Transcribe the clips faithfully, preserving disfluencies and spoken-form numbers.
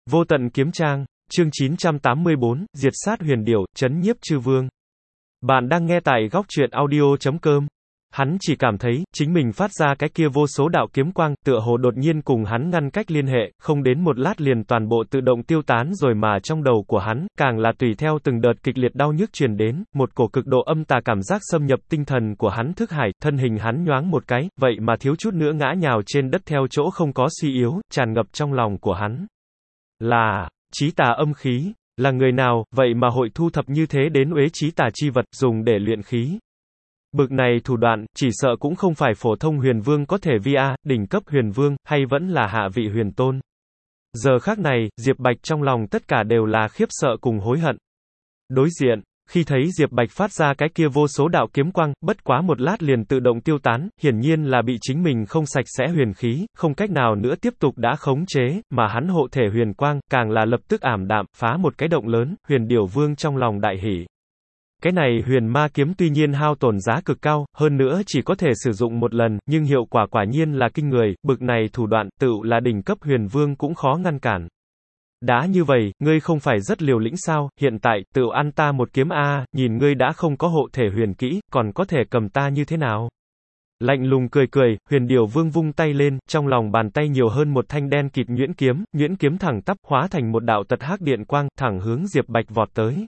Vô tận kiếm trang, chương chín trăm tám mươi bốn, diệt sát huyền điểu, trấn nhiếp chư vương. Bạn đang nghe tại góc truyện audio chấm com. Hắn chỉ cảm thấy, chính mình phát ra cái kia vô số đạo kiếm quang, tựa hồ đột nhiên cùng hắn ngăn cách liên hệ, không đến một lát liền toàn bộ tự động tiêu tán rồi mà trong đầu của hắn, càng là tùy theo từng đợt kịch liệt đau nhức truyền đến, một cổ cực độ âm tà cảm giác xâm nhập tinh thần của hắn thức hải, thân hình hắn nhoáng một cái, vậy mà thiếu chút nữa ngã nhào trên đất theo chỗ không có suy yếu, tràn ngập trong lòng của hắn. Là, chí tà âm khí, là người nào, vậy mà hội thu thập như thế đến uế chí tà chi vật, dùng để luyện khí. Bực này thủ đoạn, chỉ sợ cũng không phải phổ thông huyền vương có thể vi a, đỉnh cấp huyền vương, hay vẫn là hạ vị huyền tôn. Giờ khắc này, Diệp Bạch trong lòng tất cả đều là khiếp sợ cùng hối hận. Đối diện, khi thấy Diệp Bạch phát ra cái kia vô số đạo kiếm quang, bất quá một lát liền tự động tiêu tán, hiển nhiên là bị chính mình không sạch sẽ huyền khí, không cách nào nữa tiếp tục đã khống chế, mà hắn hộ thể huyền quang, càng là lập tức ảm đạm, phá một cái động lớn, huyền điểu vương trong lòng đại hỉ. Cái này huyền ma kiếm tuy nhiên hao tổn giá cực cao, hơn nữa chỉ có thể sử dụng một lần, nhưng hiệu quả quả nhiên là kinh người, bực này thủ đoạn, tựu là đỉnh cấp huyền vương cũng khó ngăn cản. Đã như vậy, ngươi không phải rất liều lĩnh sao, hiện tại, tựu ăn ta một kiếm a, nhìn ngươi đã không có hộ thể huyền kỹ, còn có thể cầm ta như thế nào? Lạnh lùng cười cười, huyền điểu vương vung tay lên, trong lòng bàn tay nhiều hơn một thanh đen kịt nhuyễn kiếm, nhuyễn kiếm thẳng tắp hóa thành một đạo tật hắc điện quang, thẳng hướng Diệp Bạch vọt tới.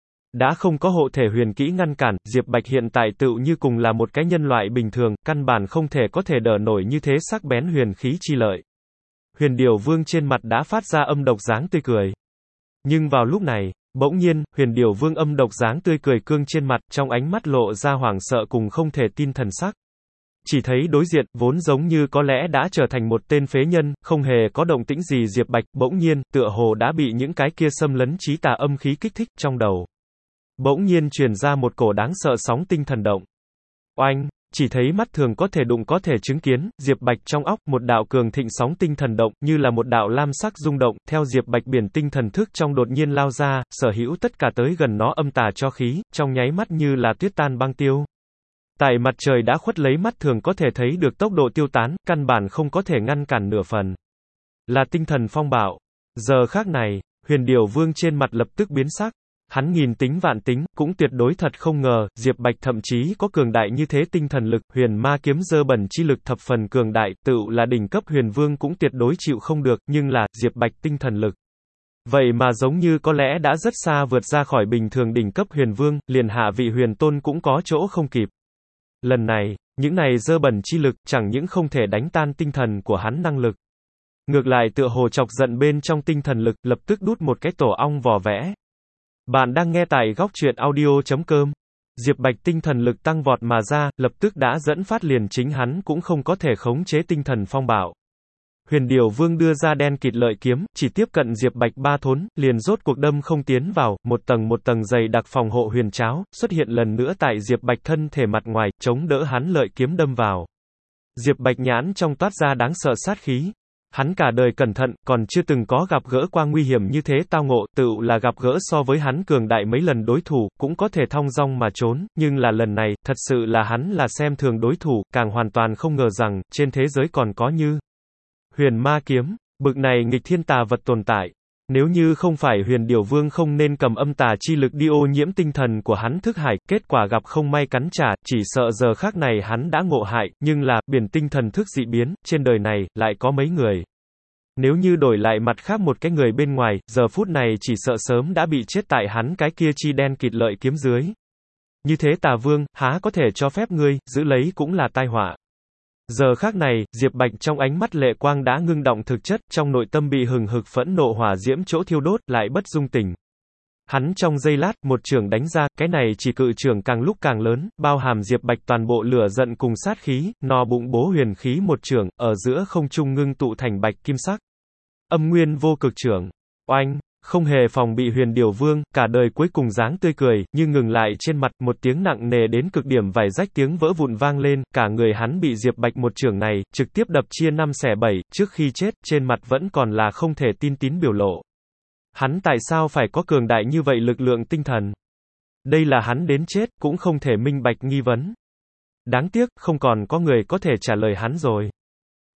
Đã không có hộ thể huyền kỹ ngăn cản, Diệp Bạch hiện tại tựu như cùng là một cái nhân loại bình thường, căn bản không thể có thể đỡ nổi như thế sắc bén huyền khí chi lợi. Huyền điểu vương trên mặt đã phát ra âm độc dáng tươi cười. Nhưng vào lúc này, bỗng nhiên, huyền điểu vương âm độc dáng tươi cười cương trên mặt, trong ánh mắt lộ ra hoảng sợ cùng không thể tin thần sắc. Chỉ thấy đối diện, vốn giống như có lẽ đã trở thành một tên phế nhân, không hề có động tĩnh gì Diệp Bạch, bỗng nhiên, tựa hồ đã bị những cái kia xâm lấn chí tà âm khí kích thích trong đầu. Bỗng nhiên truyền ra một cổ đáng sợ sóng tinh thần động. Oanh! Chỉ thấy mắt thường có thể đụng có thể chứng kiến, Diệp Bạch trong óc, một đạo cường thịnh sóng tinh thần động, như là một đạo lam sắc rung động, theo Diệp Bạch biển tinh thần thức trong đột nhiên lao ra, sở hữu tất cả tới gần nó âm tà cho khí, trong nháy mắt như là tuyết tan băng tiêu. Tại mặt trời đã khuất lấy mắt thường có thể thấy được tốc độ tiêu tán, căn bản không có thể ngăn cản nửa phần. Là tinh thần phong bạo. Giờ khác này, huyền điểu vương trên mặt lập tức biến sắc. Hắn nghìn tính vạn tính, cũng tuyệt đối thật không ngờ, Diệp Bạch thậm chí có cường đại như thế tinh thần lực, huyền ma kiếm dơ bẩn chi lực thập phần cường đại, tựu là đỉnh cấp huyền vương cũng tuyệt đối chịu không được, nhưng là, Diệp Bạch tinh thần lực. Vậy mà giống như có lẽ đã rất xa vượt ra khỏi bình thường đỉnh cấp huyền vương, liền hạ vị huyền tôn cũng có chỗ không kịp. Lần này, những này dơ bẩn chi lực, chẳng những không thể đánh tan tinh thần của hắn năng lực. Ngược lại tựa hồ chọc giận bên trong tinh thần lực, lập tức đút một cái tổ ong vò vẽ. Bạn đang nghe tại góc truyện audio chấm com. Diệp Bạch tinh thần lực tăng vọt mà ra, lập tức đã dẫn phát liền chính hắn cũng không có thể khống chế tinh thần phong bạo. Huyền điểu vương đưa ra đen kịt lợi kiếm, chỉ tiếp cận Diệp Bạch ba thốn, liền rốt cuộc đâm không tiến vào, một tầng một tầng dày đặc phòng hộ huyền tráo, xuất hiện lần nữa tại Diệp Bạch thân thể mặt ngoài, chống đỡ hắn lợi kiếm đâm vào. Diệp Bạch nhãn trong toát ra đáng sợ sát khí. Hắn cả đời cẩn thận, còn chưa từng có gặp gỡ qua nguy hiểm như thế tao ngộ, tựu là gặp gỡ so với hắn cường đại mấy lần đối thủ, cũng có thể thong dong mà trốn, nhưng là lần này, thật sự là hắn là xem thường đối thủ, càng hoàn toàn không ngờ rằng, trên thế giới còn có như huyền ma kiếm, bực này nghịch thiên tà vật tồn tại. Nếu như không phải huyền điểu vương không nên cầm âm tà chi lực đi ô nhiễm tinh thần của hắn thức hải, kết quả gặp không may cắn trả, chỉ sợ giờ khác này hắn đã ngộ hại, nhưng là, biển tinh thần thức dị biến, trên đời này, lại có mấy người. Nếu như đổi lại mặt khác một cái người bên ngoài, giờ phút này chỉ sợ sớm đã bị chết tại hắn cái kia chi đen kịt lợi kiếm dưới. Như thế tà vương, há có thể cho phép ngươi, giữ lấy cũng là tai họa. Giờ khác này, Diệp Bạch trong ánh mắt lệ quang đã ngưng động thực chất, trong nội tâm bị hừng hực phẫn nộ hỏa diễm chỗ thiêu đốt, lại bất dung tình. Hắn trong giây lát, một chưởng đánh ra, cái này chỉ cự chưởng càng lúc càng lớn, bao hàm Diệp Bạch toàn bộ lửa giận cùng sát khí, no bụng bố huyền khí một chưởng, ở giữa không trung ngưng tụ thành bạch kim sắc. Âm nguyên vô cực chưởng. Oanh! Không hề phòng bị huyền điểu vương, cả đời cuối cùng dáng tươi cười, nhưng ngừng lại trên mặt, một tiếng nặng nề đến cực điểm vài rách tiếng vỡ vụn vang lên, cả người hắn bị Diệp Bạch một chưởng này, trực tiếp đập chia năm xẻ bảy, trước khi chết, trên mặt vẫn còn là không thể tin tín biểu lộ. Hắn tại sao phải có cường đại như vậy lực lượng tinh thần? Đây là hắn đến chết, cũng không thể minh bạch nghi vấn. Đáng tiếc, không còn có người có thể trả lời hắn rồi.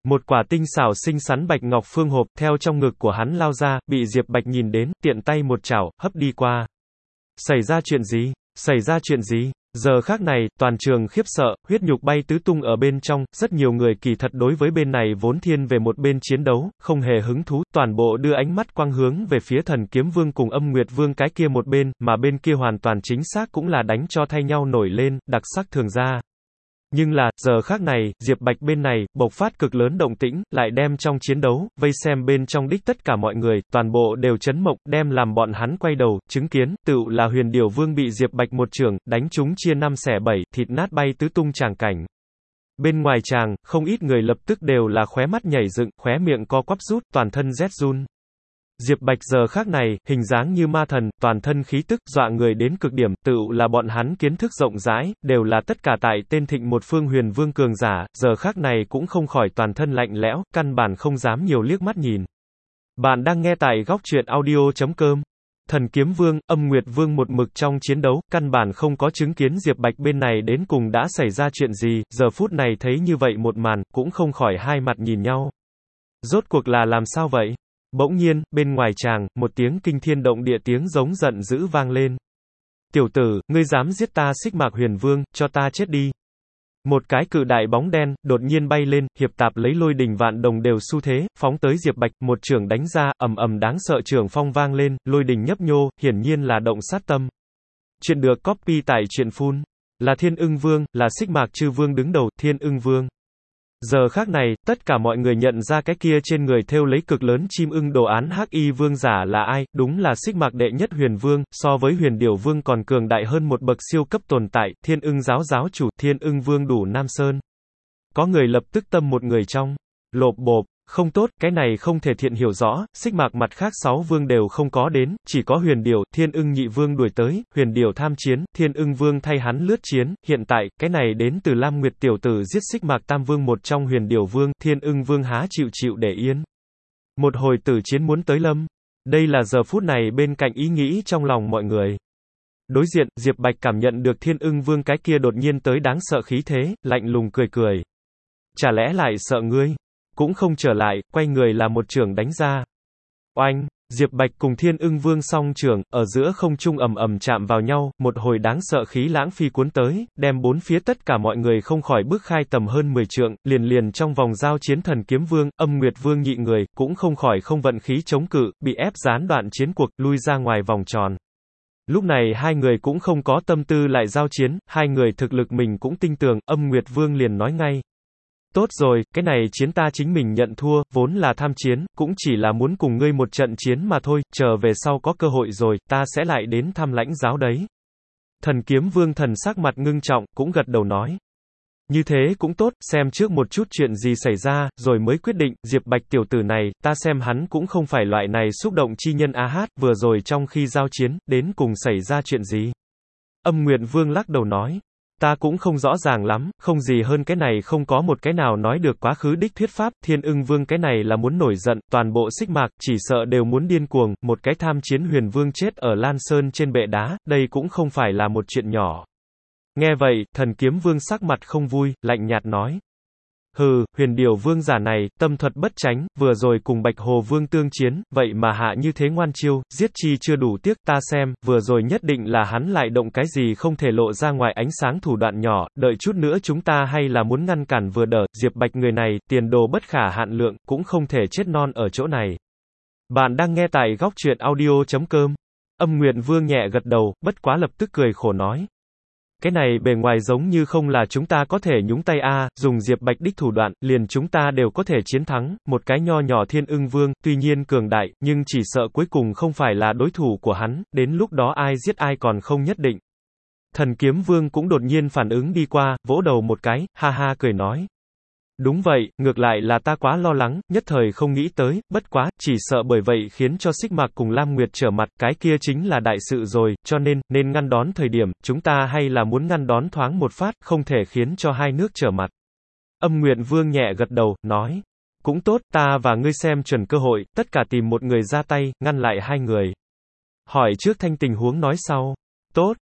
Một quả tinh xảo xinh xắn bạch ngọc phương hộp, theo trong ngực của hắn lao ra, bị Diệp Bạch nhìn đến, tiện tay một chảo, hấp đi qua. Xảy ra chuyện gì? Xảy ra chuyện gì? Giờ khác này, toàn trường khiếp sợ, huyết nhục bay tứ tung ở bên trong, rất nhiều người kỳ thật đối với bên này vốn thiên về một bên chiến đấu, không hề hứng thú, toàn bộ đưa ánh mắt quang hướng về phía Thần Kiếm Vương cùng Âm Nguyệt Vương cái kia một bên, mà bên kia hoàn toàn chính xác cũng là đánh cho thay nhau nổi lên, đặc sắc thường ra. Nhưng là, giờ khác này, Diệp Bạch bên này, bộc phát cực lớn động tĩnh, lại đem trong chiến đấu, vây xem bên trong đích tất cả mọi người, toàn bộ đều chấn mộng, đem làm bọn hắn quay đầu, chứng kiến, tựu là Huyền Điểu Vương bị Diệp Bạch một chưởng, đánh chúng chia năm xẻ bảy, thịt nát bay tứ tung tràng cảnh. Bên ngoài tràng, không ít người lập tức đều là khóe mắt nhảy dựng, khóe miệng co quắp rút, toàn thân rét run. Diệp Bạch giờ khác này, hình dáng như ma thần, toàn thân khí tức, dọa người đến cực điểm, tựu là bọn hắn kiến thức rộng rãi, đều là tất cả tại tên thịnh một phương huyền vương cường giả, giờ khác này cũng không khỏi toàn thân lạnh lẽo, căn bản không dám nhiều liếc mắt nhìn. Bạn đang nghe tại góc truyện audio chấm com. Thần Kiếm Vương, Âm Nguyệt Vương một mực trong chiến đấu, căn bản không có chứng kiến Diệp Bạch bên này đến cùng đã xảy ra chuyện gì, giờ phút này thấy như vậy một màn, cũng không khỏi hai mặt nhìn nhau. Rốt cuộc là làm sao vậy? Bỗng nhiên, bên ngoài tràng, một tiếng kinh thiên động địa tiếng giống giận dữ vang lên. Tiểu tử, ngươi dám giết ta Xích Mạc Huyền Vương, cho ta chết đi. Một cái cự đại bóng đen, đột nhiên bay lên, hiệp tạp lấy lôi đình vạn đồng đều xu thế, phóng tới Diệp Bạch, một chưởng đánh ra, ầm ầm đáng sợ chưởng phong vang lên, lôi đình nhấp nhô, hiển nhiên là động sát tâm. Chuyện được copy tại truyện phun. Là Thiên Ưng Vương, là Xích Mạc Chư Vương đứng đầu, Thiên Ưng Vương. Giờ khác này, tất cả mọi người nhận ra cái kia trên người thêu lấy cực lớn chim ưng đồ án hắc y vương giả là ai, đúng là Xích Mạc đệ nhất Huyền Vương, so với Huyền Điểu Vương còn cường đại hơn một bậc siêu cấp tồn tại, Thiên Ưng giáo giáo chủ, Thiên Ưng Vương đủ Nam Sơn. Có người lập tức tâm một người trong, lộp bộp, không tốt, cái này không thể thiện hiểu rõ, Xích Mạc mặt khác sáu vương đều không có đến, chỉ có Huyền Điểu, Thiên Ưng nhị vương đuổi tới, Huyền Điểu tham chiến, Thiên Ưng Vương thay hắn lướt chiến, hiện tại, cái này đến từ Lam Nguyệt tiểu tử giết Xích Mạc tam vương một trong Huyền Điểu Vương, Thiên Ưng Vương há chịu chịu để yên. Một hồi tử chiến muốn tới lâm. Đây là giờ phút này bên cạnh ý nghĩ trong lòng mọi người. Đối diện, Diệp Bạch cảm nhận được Thiên Ưng Vương cái kia đột nhiên tới đáng sợ khí thế, lạnh lùng cười cười. Chả lẽ lại sợ ngươi? Cũng không trở lại, quay người là một chưởng đánh ra. Oanh, Diệp Bạch cùng Thiên Ưng Vương song chưởng, ở giữa không trung ầm ầm chạm vào nhau, một hồi đáng sợ khí lãng phi cuốn tới, đem bốn phía tất cả mọi người không khỏi bước khai tầm hơn mười trượng, liền liền trong vòng giao chiến Thần Kiếm Vương, Âm Nguyệt Vương nhị người, cũng không khỏi không vận khí chống cự, bị ép gián đoạn chiến cuộc, lui ra ngoài vòng tròn. Lúc này hai người cũng không có tâm tư lại giao chiến, hai người thực lực mình cũng tinh tường, Âm Nguyệt Vương liền nói ngay. Tốt rồi, cái này chiến ta chính mình nhận thua, vốn là tham chiến, cũng chỉ là muốn cùng ngươi một trận chiến mà thôi, chờ về sau có cơ hội rồi, ta sẽ lại đến thăm lãnh giáo đấy. Thần Kiếm Vương thần sắc mặt ngưng trọng, cũng gật đầu nói. Như thế cũng tốt, xem trước một chút chuyện gì xảy ra, rồi mới quyết định, Diệp Bạch tiểu tử này, ta xem hắn cũng không phải loại này xúc động chi nhân a hát, vừa rồi trong khi giao chiến, đến cùng xảy ra chuyện gì. Âm Nguyệt Vương lắc đầu nói. Ta cũng không rõ ràng lắm, không gì hơn cái này không có một cái nào nói được quá khứ đích thuyết pháp, Thiên Ưng Vương cái này là muốn nổi giận, toàn bộ Xích Mạc, chỉ sợ đều muốn điên cuồng, một cái tham chiến Huyền Vương chết ở Lan Sơn trên bệ đá, đây cũng không phải là một chuyện nhỏ. Nghe vậy, Thần Kiếm Vương sắc mặt không vui, lạnh nhạt nói. Hừ, Huyền Điểu Vương giả này, tâm thuật bất tránh, vừa rồi cùng Bạch Hồ Vương tương chiến, vậy mà hạ như thế ngoan chiêu, giết chi chưa đủ tiếc, ta xem, vừa rồi nhất định là hắn lại động cái gì không thể lộ ra ngoài ánh sáng thủ đoạn nhỏ, đợi chút nữa chúng ta hay là muốn ngăn cản vừa đỡ, Diệp Bạch người này, tiền đồ bất khả hạn lượng, cũng không thể chết non ở chỗ này. Bạn đang nghe tại góc truyện audio chấm com. Âm Nguyệt Vương nhẹ gật đầu, bất quá lập tức cười khổ nói. Cái này bề ngoài giống như không là chúng ta có thể nhúng tay a, à, dùng Diệp Bạch đích thủ đoạn, liền chúng ta đều có thể chiến thắng, một cái nho nhỏ Thiên Ưng Vương, tuy nhiên cường đại, nhưng chỉ sợ cuối cùng không phải là đối thủ của hắn, đến lúc đó ai giết ai còn không nhất định. Thần Kiếm Vương cũng đột nhiên phản ứng đi qua, vỗ đầu một cái, ha ha cười nói. Đúng vậy, ngược lại là ta quá lo lắng, nhất thời không nghĩ tới, bất quá, chỉ sợ bởi vậy khiến cho Xích Mạc cùng Lam Nguyệt trở mặt, cái kia chính là đại sự rồi, cho nên, nên ngăn đón thời điểm, chúng ta hay là muốn ngăn đón thoáng một phát, không thể khiến cho hai nước trở mặt. Âm Nguyệt Vương nhẹ gật đầu, nói, cũng tốt, ta và ngươi xem chuẩn cơ hội, tất cả tìm một người ra tay, ngăn lại hai người. Hỏi trước thanh tình huống nói sau. Tốt,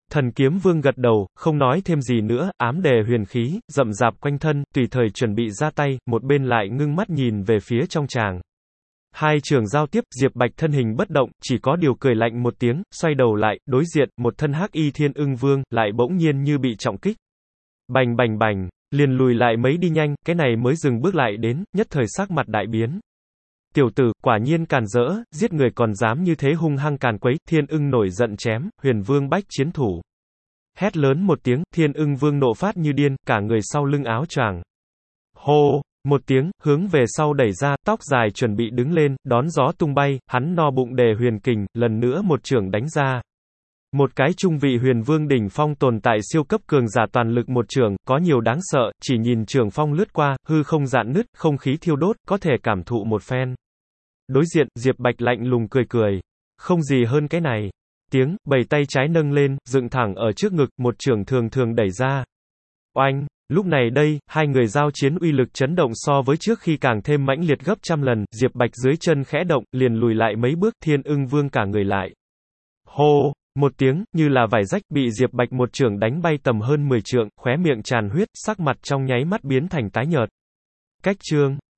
Thần kiếm vương gật đầu, không nói thêm gì nữa, ám đề huyền khí, rậm rạp quanh thân, tùy thời chuẩn bị ra tay, một bên lại ngưng mắt nhìn về phía trong tràng. Hai trường giao tiếp, Diệp Bạch thân hình bất động, chỉ có điều cười lạnh một tiếng, xoay đầu lại, đối diện, một thân hắc y thiên ưng vương, lại bỗng nhiên như bị trọng kích. Bành bành bành, liền lùi lại mấy đi nhanh, cái này mới dừng bước lại đến, nhất thời sắc mặt đại biến. Tiểu tử, quả nhiên càn rỡ, giết người còn dám như thế hung hăng càn quấy, thiên ưng nổi giận chém, huyền vương bách chiến thủ. Hét lớn một tiếng, thiên ưng vương nộ phát như điên, cả người sau lưng áo choàng. Hô! Một tiếng, hướng về sau đẩy ra, tóc dài chuẩn bị đứng lên, đón gió tung bay, hắn no bụng đề huyền kình, lần nữa một chưởng đánh ra. Một cái trung vị huyền vương đỉnh phong tồn tại siêu cấp cường giả toàn lực một chưởng, có nhiều đáng sợ, chỉ nhìn chưởng phong lướt qua, hư không dạn nứt, không khí thiêu đốt, có thể cảm thụ một phen. Đối diện, Diệp Bạch lạnh lùng cười cười. Không gì hơn cái này. Tiếng, bảy tay trái nâng lên, dựng thẳng ở trước ngực, một chưởng thường thường đẩy ra. Oanh! Lúc này đây, hai người giao chiến uy lực chấn động so với trước khi càng thêm mãnh liệt gấp trăm lần, Diệp Bạch dưới chân khẽ động, liền lùi lại mấy bước, thiên ưng vương cả người lại. Hô! Một tiếng, như là vải rách, bị Diệp Bạch một chưởng đánh bay tầm hơn mười trượng, khóe miệng tràn huyết, sắc mặt trong nháy mắt biến thành tái nhợt. Cách chương.